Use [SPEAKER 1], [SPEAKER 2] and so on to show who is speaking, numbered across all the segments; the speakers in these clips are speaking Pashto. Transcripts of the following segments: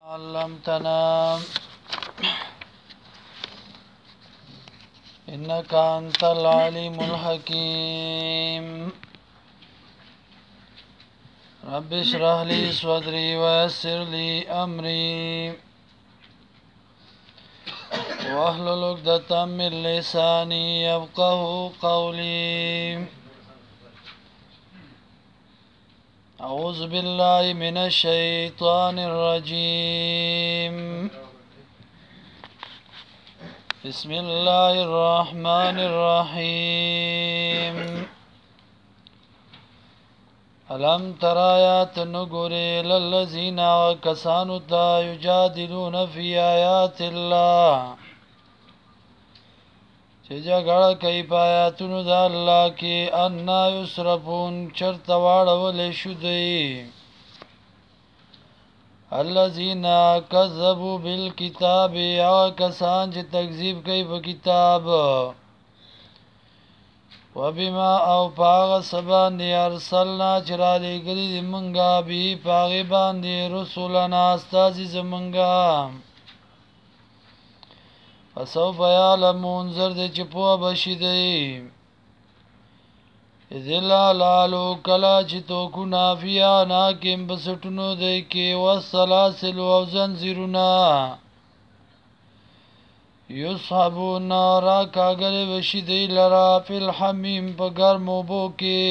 [SPEAKER 1] علمتنا إنك أنت العليم الحكيم رب اشرح لي صدري ويسر لي أمري واحلل عقدة من لساني يفقهوا قولي أعوذ بالله من الشيطان الرجيم بسم الله الرحمن الرحيم ألم تر آيات نگوری للذین کسانو تا یجادلون فی آیات الله چې جګړه کوي په آیاتونو د الله کې انا یصرفون چرته واړولی شو دی الذین کذبوا بالکتاب هغه کسان چې تکذیب کوي په کتاب وبما او پاغه سباندې ارسلنا چې را لېږلي دي مونږه به په هغې باندې رسولنا استازي زمونږه فسوف یعلمون زر دی چې پوه بشي دی اذ الالالو کله چې توکونه فی عناقهم په سټونو دی کې والسلاسل او زنځیرونه یصحبون را کاږلی بشي دی لره فی الحمیم په ګرمو اوبو کې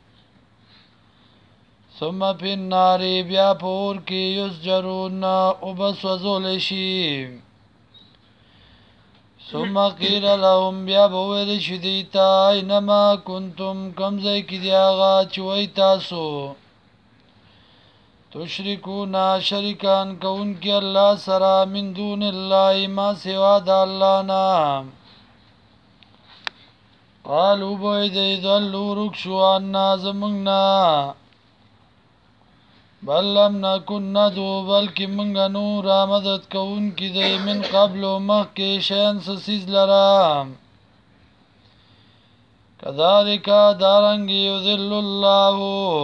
[SPEAKER 1] ثم فی النار بیا په اور کې یسجرون اوبه سوځولی شي ثم قیل لهم بیا به ویل شي دوی ته اینما کنتم کوم ځای کې دی هغه چې وایي تاسو تشرکون شریکان کوونکي الله سره من دون الله ما سوا د الله نه قالو به دی ضلوا ورک شو عنا زموږ نه بل لم نکن ندعو بلکې موږ نو را مدد کوونکي دی من قبل مخکې شیان څه څیز لره کذلک دارنګې یضل الله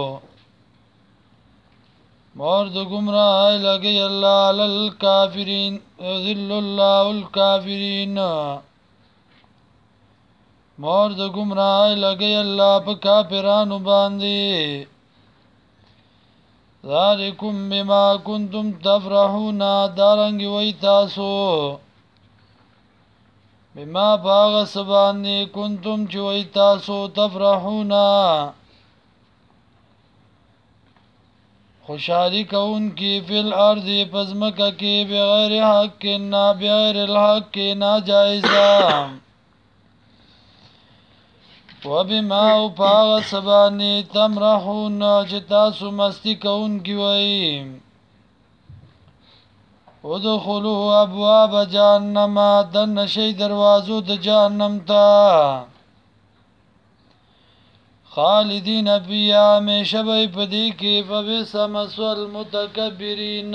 [SPEAKER 1] مور د ګمراهۍ لګي الله علی الکافرین یضل الله الکافرین مور د ګمراهۍ لګي الله په کافرانو باندې ذالکم بما کنتم تفرحون دارنګ وی تاسو بما باغ سبانی کنتم چې وی تاسو تفرحون خوشحالی کون کی فی الارض پزمکه کی بغیر حق نا بغیر الحق ناجائزه وبما او پاغ سبانی تمرحون چې تاسو مستی کون کی وئی ادخلوا ابواب جهنم دن شي دروازو د جهنم ته خالدین فیها همیشه به په دې کې فبئس مثوى المتکبرین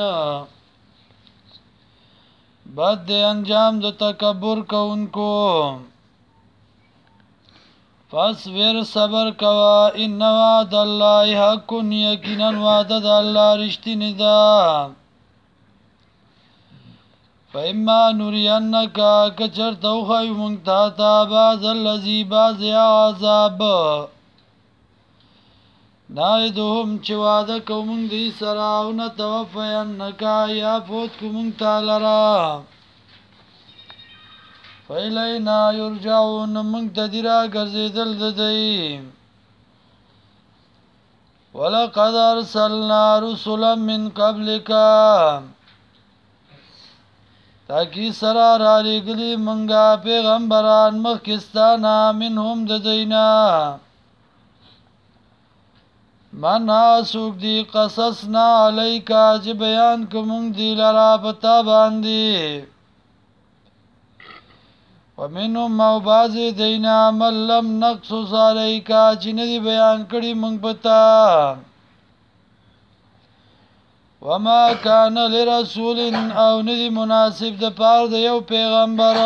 [SPEAKER 1] بد دی انجام د تکبر کوونکو فاصبر صبر کوا ان وعد الله حق یقینا وعده د الله رښتینی ده فإما نرینک کچرته وښیو موږ تا بعض الذي بعض عذاب نایدهم چې واده کوو موږ دوی سره او نتوفینک یا فوت کوو موږ تا لره فإلینا یرجعون موږ ته دې راګرځېدل د دوی ولقد ارسلنا رسلا من قبلک تاکي سره را لېږلي موږ پیغمبران مخکې ستا نه منهم د دوی نه من څوک دي قصصنا علیک چې بیان کوو موږ دې لره په تا باندې ومنهم او بعضې دینا من لم نقصص علیک چې نه دي بیان کړي موږ په تا وما کان لرسول او نه دي مناسب د پاره د یو پیغمبر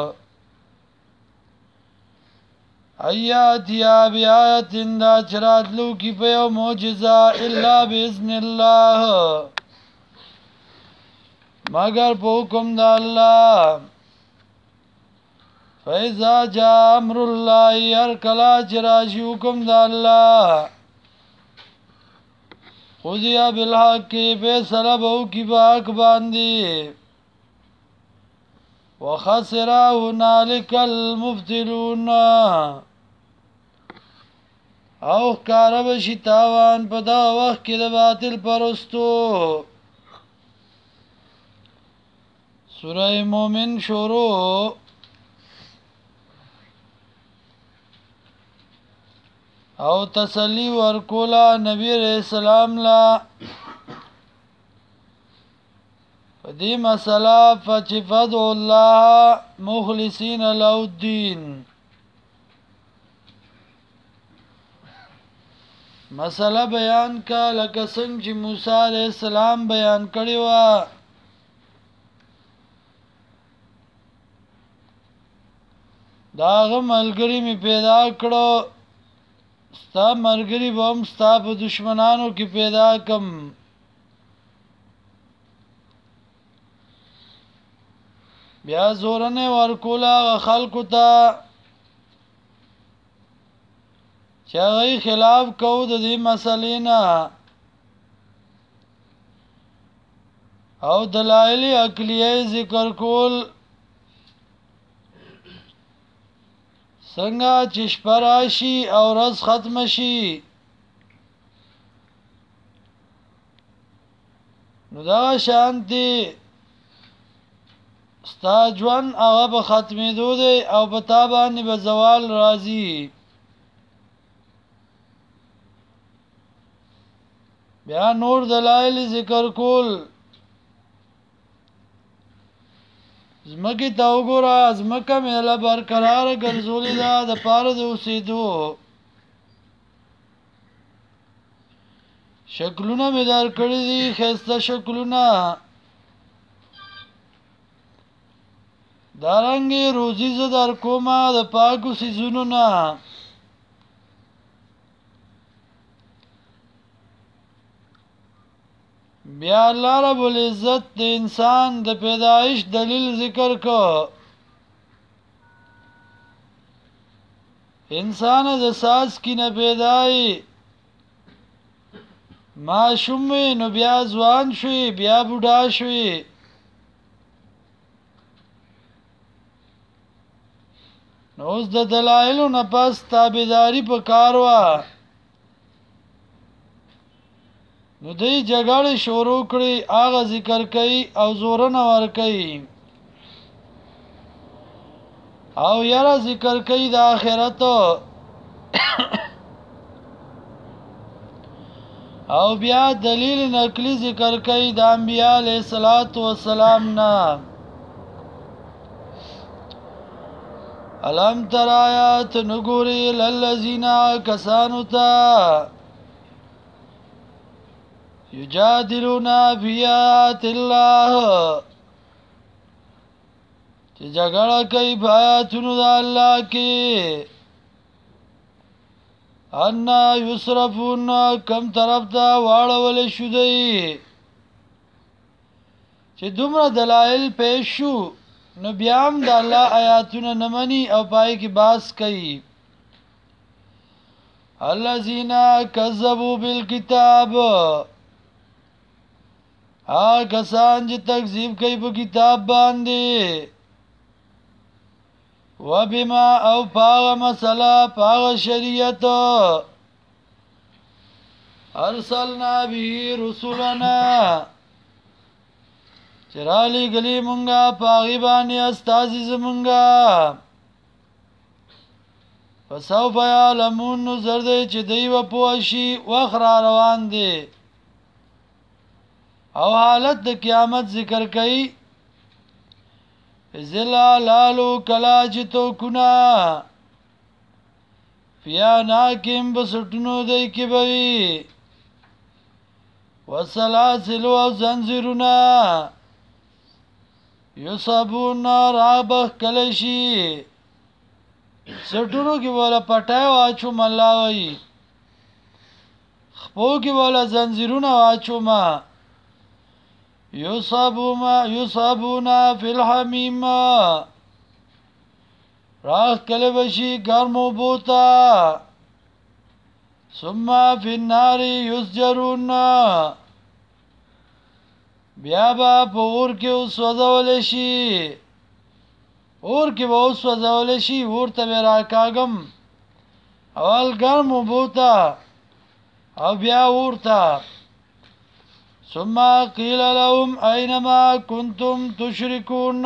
[SPEAKER 1] ایاتیا بیایت دا چراتلو کی په یو معجزه الا باذن الله مگر په حکم د الله فیضا جاء امر الله هر کلا چې راشي حکم د الله قضیا بالحق فیصله به وکړي په حق باندې وخسر هنالک المبطلون او ښکاره به شي تاوان په دغه وخت کې د باطل پرستو سوره مومن شروع او تسلی ورکولا نبی علیہ السلام لا فدی مسئلہ فچفدو اللہ مخلصین له الدین مسئلہ بیان کا لکه څنګه چې موسی علیہ السلام بیان کړی و داغه ملګری می پیدا کړو ستا مرګری به هم ستا په دشمنانو کې پیدا کم بیا زورنه ورکولا خلقو ته چې هغه خلاف کو د دې مسلې نه او دلایل عقلیه ذکر کول څنګه چې شپه راشي او ورځ ختم شي نو دا شانتي ستا ژوند هغه به ختمېدو دی او په تا باندې به زوال راځي بیا نور دلایل ذکر کول زمکی تا وګوره زمکه مېله برقرار ګرځولې ده د پاره د اوسېدو شکلونه مې درکړي دي ښایسته شکلونه دارنګې روزي زه در کومه د پاکو څیزونو نه بیا الله رب العزت د انسان د پیدایش دلیل ذکر کو انسان د ساس کی نه پیدای معصوم نو بیا ځوان شوی بیا بوډا شوی نو اوس د دلایلو نه پس تابعداري په کار وا نو دی جګړه شروع کړي هغه ذکر کوي او زورنه ور کوي او یاره ذکر کوي د آخرت او بیا دلیل نقلی ذکر کوي د انبیاء علیه السلام نه الم تر آیات نګوري للذین کسانو ته یجادلون فی آیات الله چې جګړه کوي په آیاتونو د الله کې ان یصرفون کم طرف ته واړول شو دی چې دومره دلایل پیش شو نو بیا هم د الله آیاتونه نه مني او پای کې باس کوي الذین کذبوا بالکتاب کسان چې تکذیب کوي په کتاب باندې وبما او پاغه مسله پاغه شریعت ارسلنا به رسولنا چرالی گلی مونگا پاغی بانی استازی زمونگا فسوف یعلمون نظر دی چه دی و پوشی وخرا روان دی او حالت د قیامت ذکر کئی زلالالو کلا جتو کنا فیاناکم بسٹنو دی کی بوی وسلاسلو او زنزیرونا یصابون رابخ کلشی سټونو کې ولا پټای واچو ملاوي خپو کې ولا زنجیرونه واچو ما یصابون فی الحمیم راخ کله بشي ګرمو بوتا ثم فی النار یسجرون بیا با په اور کې وسوځول شي اور کې به وسوځول شي ورته به راکاږم اول ګرمو بوتا او بیا ورته ثم قیل لهم اینما کنتم تشرکون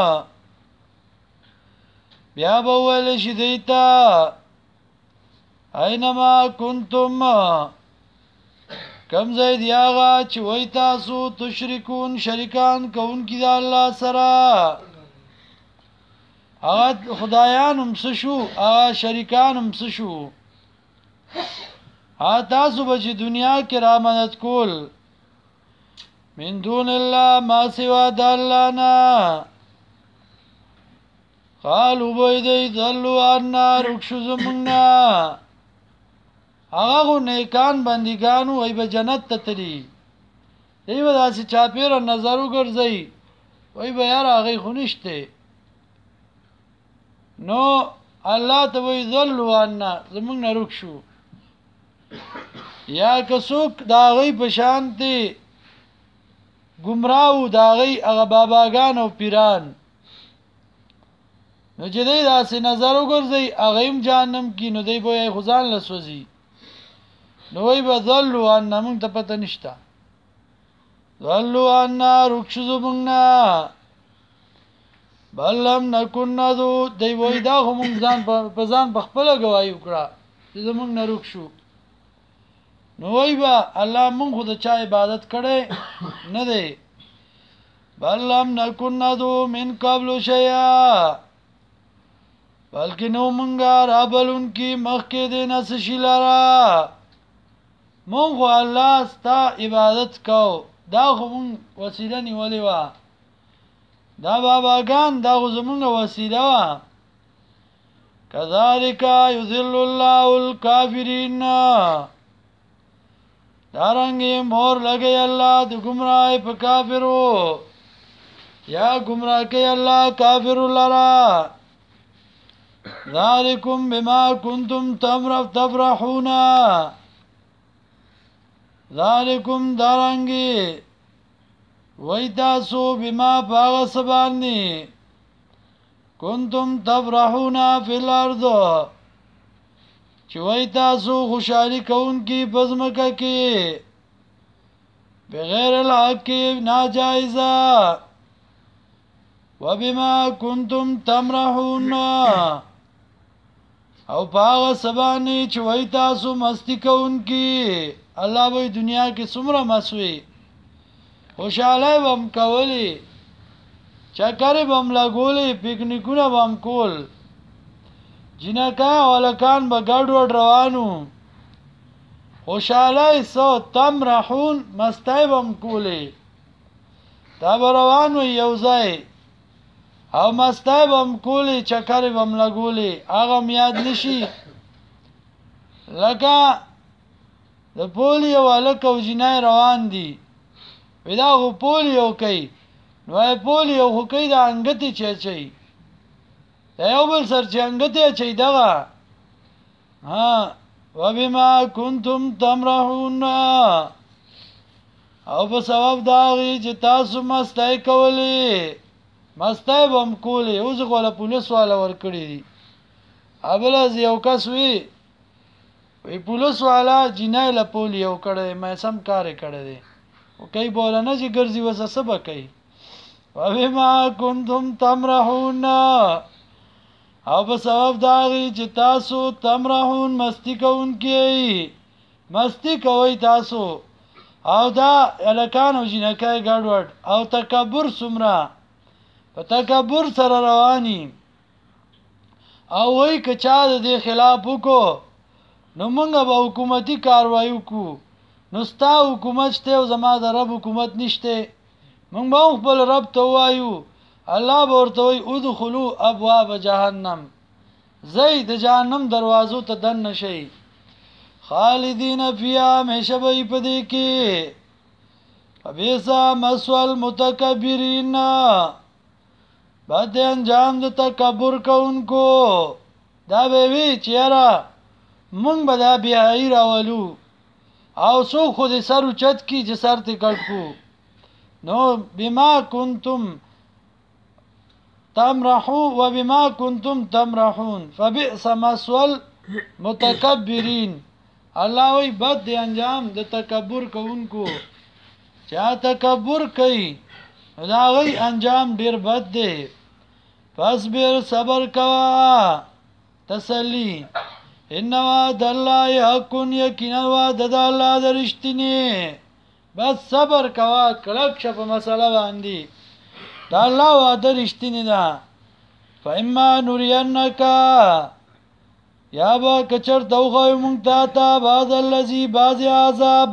[SPEAKER 1] بیا به ویل شي دیتا اینما کنتم کم ځای دی هغه چې وای تاسو تشرکون شریکان کوونکي د الله سره هغه خدایان هم څه شو هغه شریکان هم څه شو تاسو به چې دنیا کې را مدد کول من دون الله ما سوا د الله نه قالوا بيدي ضلوا عنا رکشو زمونگنا هغه خو نیکان بندگانو وای به جنت ته تلي دی به داسې چاپېره نظر وګرځئ وای به یار هغې خو نشته نو الله ته وای ضلوا عنا زمونږ نه رک شو یا که څوک د هغې په شان دی ګمراه و د هغې هغه باباګان او پیران نو چې دی داسې نظر وګرځئ هغه هم جهنم کې نو دی به وایي خو ځان له سوځي نو وایي به ضلوا عنا موږ ته پته نشته ضلوا عنا رک شو زموږ نه بل لم نکن ندعو دی وایي دا خو موږ په ځان په خپله ګواهي وکړه چې زموږ نه رک شو نو وایي به الله موږ خو د چا عبادت کړی نه دی بل لم نکن ندعو من قبل شیئا بلکې نو مونږه رابلونکي مخکې د نس شي لره مونږ خو الله ستا عبادت کو دا خو مونږ وسیله نیولې وه دا باباګان دا خو زمونږ وسیله وه کذلک یضل الله الکافرین دارنګې مور لګی الله د ګمراهۍ په کافرو یا ګمراه کوي الله کافرو لره ذالکم بما کنتم تفرحون ذالکم دارنگی وی تاسو بما باغ سبانی کنتم تفرحون فی الارض چی وی تاسو خوشحالی کون کی پزمکا کی بغیر الحق کی ناجائزہ وبما کنتم تمرحون او پاغ سبانی چې وای تاسو مستی کوونکی الله به دنیا کې څومره مسوي خوشاله بم کولی چکرې بم لګولې پکنیکونه بم کول جنکا ولکان به ګډوډ روانو خوشاله سو تمرحون مستی بم کولی دا روانو یو ځای او مستی بم کولی چکری بم لگولی آغا میاد نشی لکه د پولیو الک او جنای روان دی ودا خو پولیو کوي نو پولیو خو کوي د انګتی چي دا یو بل سر چې انګتی چي دغه وبما کنتم تمرحون او په سبب داغي چې تاسو مستی کولی مستی بم کولی اوس غواله پولیس والا ورکړي دي ابل از یو کس وی پولیس والا جنای له پولیو کړي مې سم کار کړی دی او کوي بولنه چې ګرځي وسه سبا کوي وبما کنتم تمرحون او په سبب داغي چې تاسو تمرحون مستی کوونکی مستی کوي تاسو او دا الکان او جنکای ګډوډ او تکبر سمرا په تکبر سره رواني او وای کچا د خلاف وکړو نو موږ به حکومتي کاروایی وکړو نو ستا حکومت شته او زما د رب حکومت نشته موږ به خپل رب ته وایو الله به ورته وای ادخلوا ابواب جهنم زید جهنم دروازو ته دن نشي خالدین فیها همیشه به پدې کې فبئس مثوى المتکبرین بد انجام د تکبر کوونکو دا به وی چیرې مونږ به دا بیاي راولو او سو خود سر اوچت کی چې سر ته کټ کو نو بما کنتم تمرحوا وبما كنتم تمرحون فبئس مثوى المتکبرین الله وی بد انجام د تکبر کوونکو چا تکبر کوي دا غي انجام ډیر بد دی فاصبر صبر کوا تسلی ان وعد الله حق یقینا وعد د الله درشتنی بس صبر کوا کلک شپ مساله باندې دا الله وعده رښتینی ده فإما نرينك یا با کچر دوغه مونږ ته بعد الذي بعض عذاب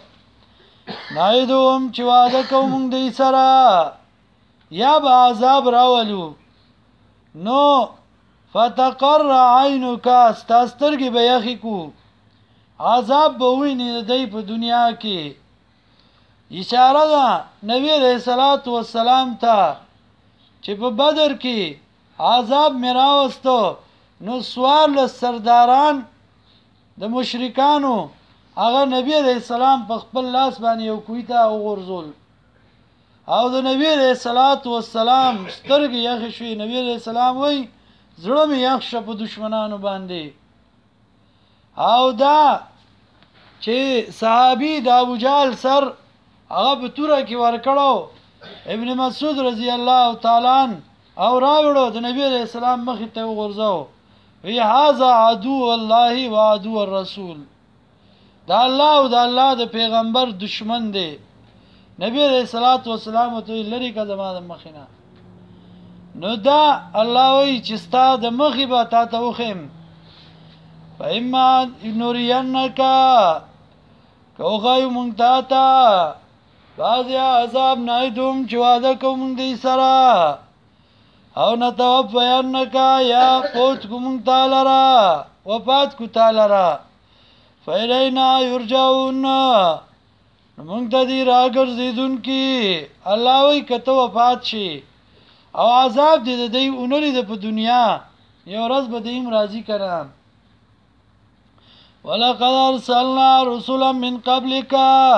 [SPEAKER 1] نایدوم چې وعده کوم دې سره یا با عذاب راولو نو فتقر عینک استسترګي به یخی کو عذاب به ویني د په دنیا کې اشاره ده نبی علیہ الصلوۃ والسلام ته چې په بدر کې عذاب میراوستو نو سوال سرداران د مشرکانو هغه نبی علیہ السلام په خپل لاس باندې یو کویته وغورځول او د نبی علیہ الصلوۃ والسلام سترګې یخ شوې نبی علیہ السلام وای زړه مې یخ شپ دشمنانو باندې او دا چې صحابي د ابو جهل سر هغه په توره کې ورکړو ابن مسعود رضی الله تعالی عنہ او راوړو د نبی علیہ السلام مخ ته وغورځاو وی هاذا عدو الله و عدو الرسول دا الله او دا الله د پیغمبر دشمن دی نبی علیہ الصلوۃ والسلام ته لری کا زماده مخینه نو دا الله وی چې ستا د مخې به تا ته وخم فإما نرينك کوغای مونږ تا بعضی عذاب نایدوم چې واده کوم دې سره او نتوفینک یا پوت کوم تعالی وفات کو تعالی فیلینا یرجعون مونږ ته دی راګرځیدونکي الله وی کته وفات شي او عذاب دې دې اونلې د په دنیا یو ورځ به دیم راضی کړم ولقد ارسلنا رسلا من قبلك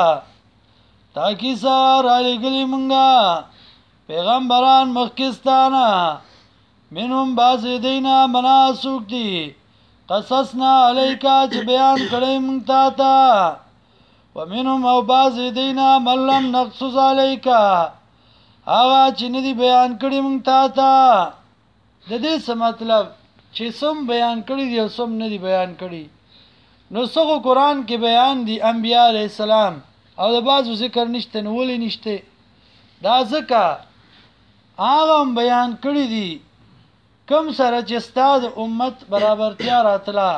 [SPEAKER 1] تاکي سار علی گلی مونږه پیغمبران مخکستانه منهم باز دینا مناسوک دی قصصنا علیکا چې بیان کړی مونږ تا ومنهم او باز دینا ملم نقصص علیکا هغه چې ندی بیان کړی مونږ تا د دې څه مطلب چې سم بیان کړی دی او سم ندی بیان کړی نو څنګه قرآن کې بیان دی انبیاء علیہ السلام او د بازو ذکر نشته نو ولې نشته دا ځکه هغه بیان کړی دی کم سره چې ستاد امت برابرتیا راتلا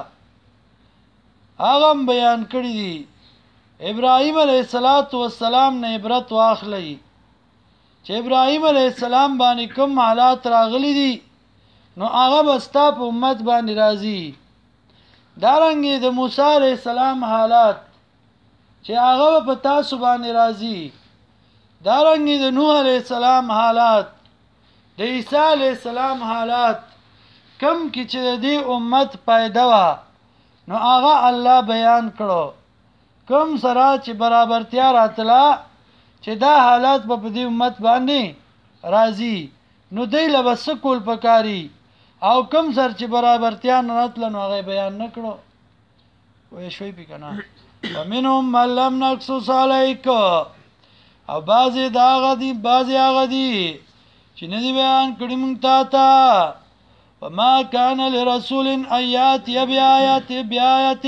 [SPEAKER 1] هغه بیان کړی دی ابراهیم علیہ السلام نه عبرت واخلئ چې ابراهیم علیہ السلام باندې کوم حالات راغلي دي نو هغه بستا په امت باندې راځي دارنګه د موسی علیہ السلام حالات چې هغه په تاسو باندې راځي دارنګه د نوح علیہ السلام حالات د عیسی علیہ السلام حالات کم کې چې د دې امت پیدا وا نو هغه الله بیان کړو کم سره چې برابرتیا راتلا چې دا حالات په دې امت باندې راځي نو دی لبس کول پکاري او کم سر چې برابرتیا نه راتل نو هغه بیان نکړو وې شوي پی کنه ومنهم من لم نقصص عليك او بعضی دا غدي بعضی هغه دي چې نه دی بیان کړی مونږ ته وما كان لرسول ايات بیاات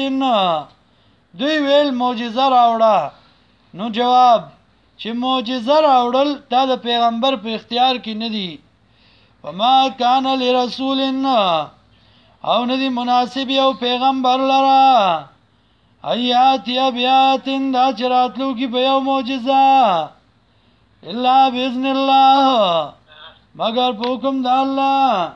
[SPEAKER 1] دوی ویل معجزه راوړه نو جواب چې معجزه راوړل دا د پیغمبر په اختیار کې نه دی وما كان لرسول او ندی مناسب یو پیغمبر لرا ایات یا بیات دا چراتلو کی بیو معجزہ الا باذن الله مگر په حکم د الله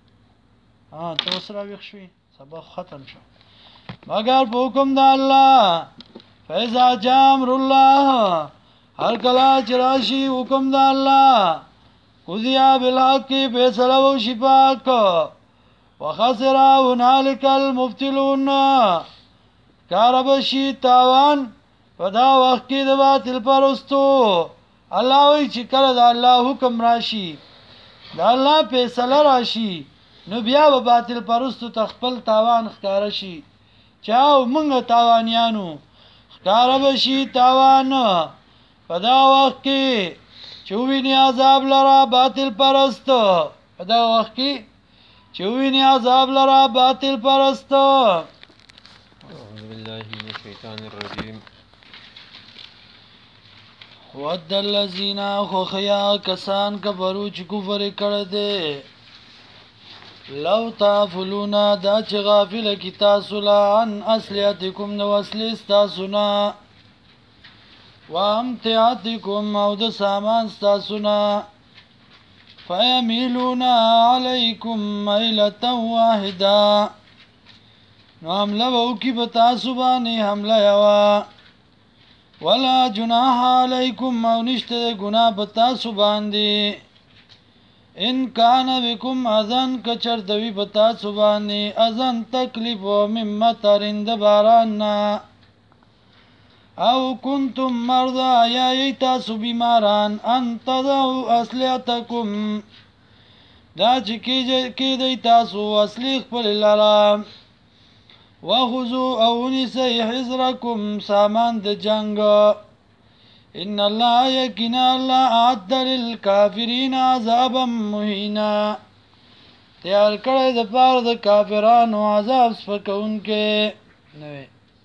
[SPEAKER 1] تو سره وښوي سبق ختم شو مگر په حکم د الله فیضا جامر الله هر کله چې راشي حکم د الله قضیا بالحق فیصله وشي په حق وخسر هنالک المبطلون کار بشي تاوان په دا وخت کې د باطل پرستو الله وی چې کله د الله حکم راشي د الله فیصله راشي نو بیا به باطل پرستو تخپل تاوان ښکار شي چاو مونږ تاوانیانو ښکار بشي تاوان په دا وخت کې چې ویني عذاب لرا باطل پرست په دا وخت کې چې ویني عذاب لرا باطل پرست
[SPEAKER 2] أعوذ بالله من الشيطان الرجيم
[SPEAKER 1] ود الذین خوخیا کسان کفرو چې کفر کړه دے لو تافلون دا چې غافل کی تاسو لا عن اصلیتکم نو اصلی تاسو نه وامتعاتکم او د سامان تاسو نه فیمیلون علیکم میلتا واحدا نو حمله وکي په تاسو باندې حمله یوا ولا جناح علیکم او نشته ګناه په تاسو باندې ان کان بكم اذن کچر دوی په تاسو باندې اذن تکلیف مما ترند باران او کنتم مرضى یا تاسو بیماران ان تضعوا اسلحتکم دا چې کې دی تاسو اصلي خپل لرا وخذوا او نسی حذرکم سامان د جنگ ان الله یقینا الله اعد للکافرین عذابا مهینا تیار کړی د پاره د کافرانو عذاب سپکونکې نوې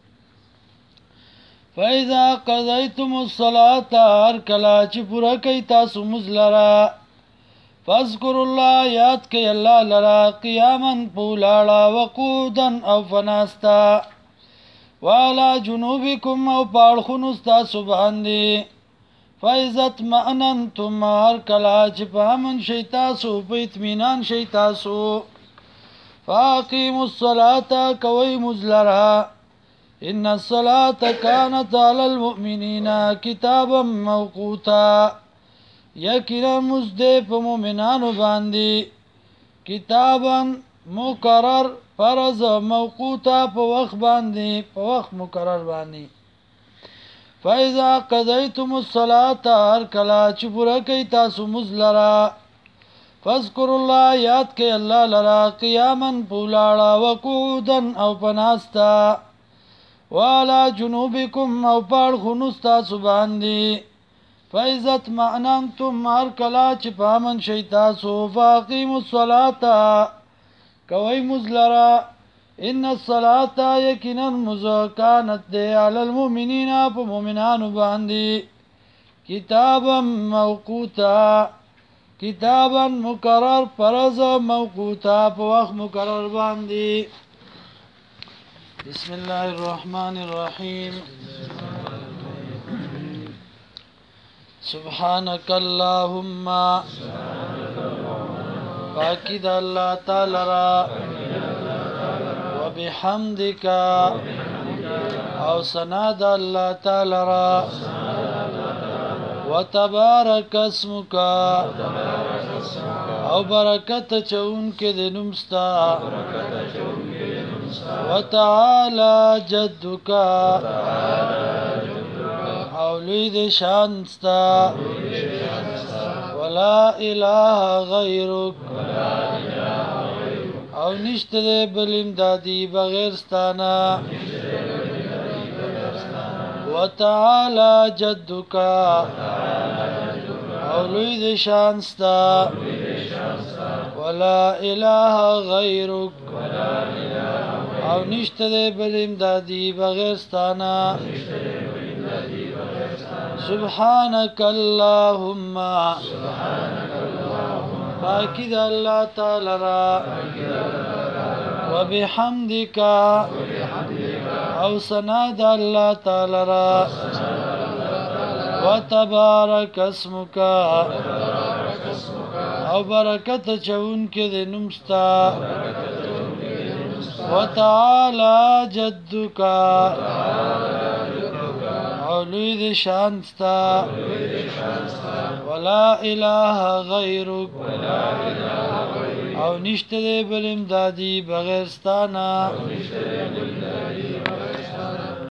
[SPEAKER 1] فاذا قضیتم الصلاة هر کله چې پوره کوي تاسو مونځ لره فاذکروا الله یاد کړئ الله لرا قیاما پولاړه وقودا او فناستا والا جنوبکم او پاړخونو تاسو باندې فاذا اطمأننتم هر کله چې په امن شئ تاسو په اطمینان شئ تاسو فاقیموا الصلاة کوئ مونځ لره ان الصلاة كانت على المؤمنين كتابا موقوتا یقینا مزده په مؤمنانو باندې کتابا مقرر فرض موقوتا په وخت باندې په وخت مقرر باندې فاذا قضيتم الصلاة هر کله چې پوره کوي تاسو مونځ لره فاذكروا الله یاد کوي الله لرا قیاما پولاړه وقعودا او پناستا والا جنوبکم او پاړخونو تاسو باندې فاذا اطمأننتم هر کله چې په امن شئ تاسو فاقیموا الصلاة کوئ مونځ لره ان الصلاة یقینا مونځ کانت دی علی المؤمنین په مؤمنانو باندې کتابا موقوتا کتابا مقرر فرض موقوتا په وخت مقرر باندې بسم الله الرحمن الرحیم سبحانك اللهم پاکی دا اللہ تعالی را وبحمدک او سنا دا اللہ تعالی را وتبارک اسمک او برکت چون کے دنمستا وتعالى جدك او لید شانستا ولا اله غیرک او نشته ده بل امدادی بغیر ستانا وتعالى جدك او لید شانستا ولا اله غیرک او نشته ده بل امدادی بغیر ستانا سبحانك اللهم پاکی دا اللہ تعالی را وبحمدک او سنا دا اللہ تعالی را وتبارک اسمک او برکت چون کے دے نمستا وتعالى جدك او او لوی د شان ستا ولا اله غیرک او نشته د بل امدادي بغیر ستانه